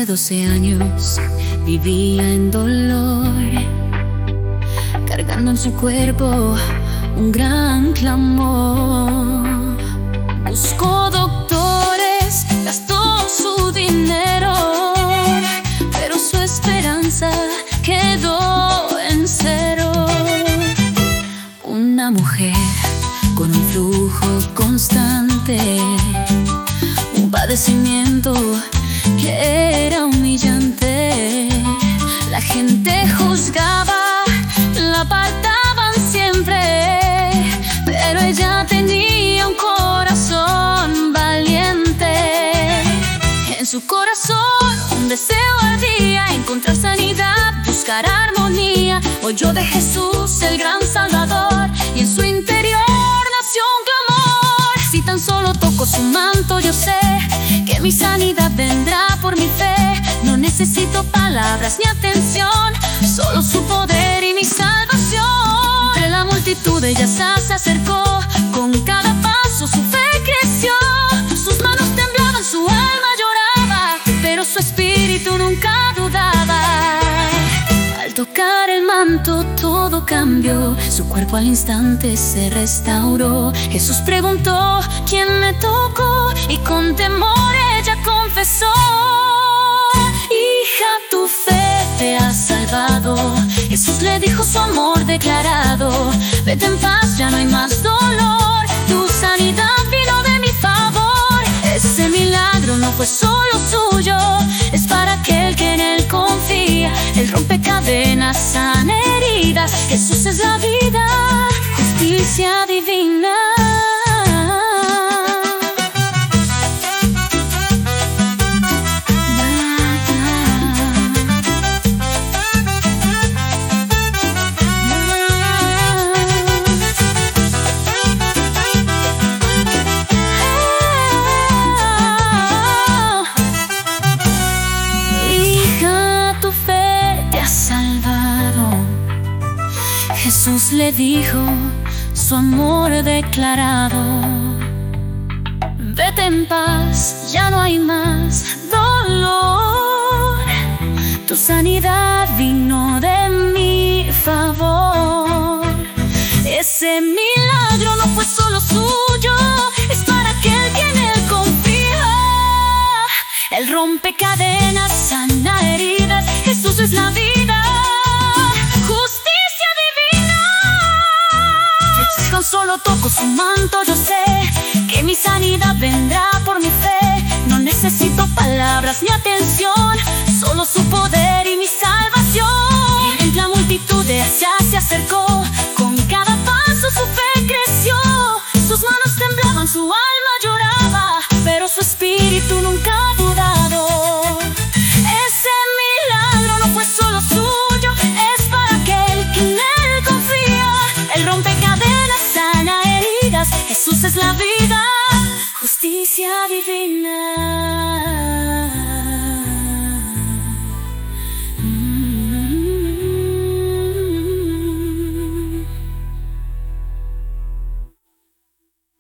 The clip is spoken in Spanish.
de 12 años vivía en dolor, cargando en su cuerpo un gran clamor. Buscó doctores, gastó su dinero, pero su esperanza quedó en cero. Una mujer con un flujo constante, un padecimiento que era humillante. La gente juzgaba, la apartaban siempre, pero ella tenía un corazón valiente. En su corazón un deseo ardía, encontrar sanidad, buscar armonía. Oyó de Jesús, el gran Salvador, y en su interior nació un clamor. Si tan solo toco su manto, yo sé que mi sanidad vendrá por mi fe. No necesito palabras ni atención, solo su poder y mi salvación. Entre la multitud ella se acercó, con cada paso su fe creció. Sus manos temblaban, su alma lloraba, pero su espíritu nunca dudaba. Al tocar el manto todo cambió, su cuerpo al instante se restauró. Jesús preguntó: ¿quién me tocó? Y con temor ella confesó: hija, tu fe te ha salvado. Jesús le dijo su amor declarado: vete en paz, ya no hay más dolor. Tu sanidad vino de mi favor. Ese milagro no fue solo suyo, es para aquel que en él confía. Él rompe cadenas, sana heridas. Jesús es la vida, justicia divina. Jesús le dijo su amor declarado: vete en paz, ya no hay más dolor. Tu sanidad vino de mi favor. Ese milagro no fue solo suyo, es para aquel que en él confía. Él rompe cadenas, sana heridas. Jesús es la vida, tan solo toco su manto, yo sé que mi sanidad vendrá por mi fe. No necesito palabras ni atención, solo su poder y mi salvación. En la multitud ella se acercó, con cada paso su fe creció. Sus manos temblaban, su alma lloraba, pero su espíritu nunca ha dudado. Ese milagro no fue solo suyo, es para aquel que en él confía. Él rompe cadenas, sana heridas. Jesús es la vida, justicia divina.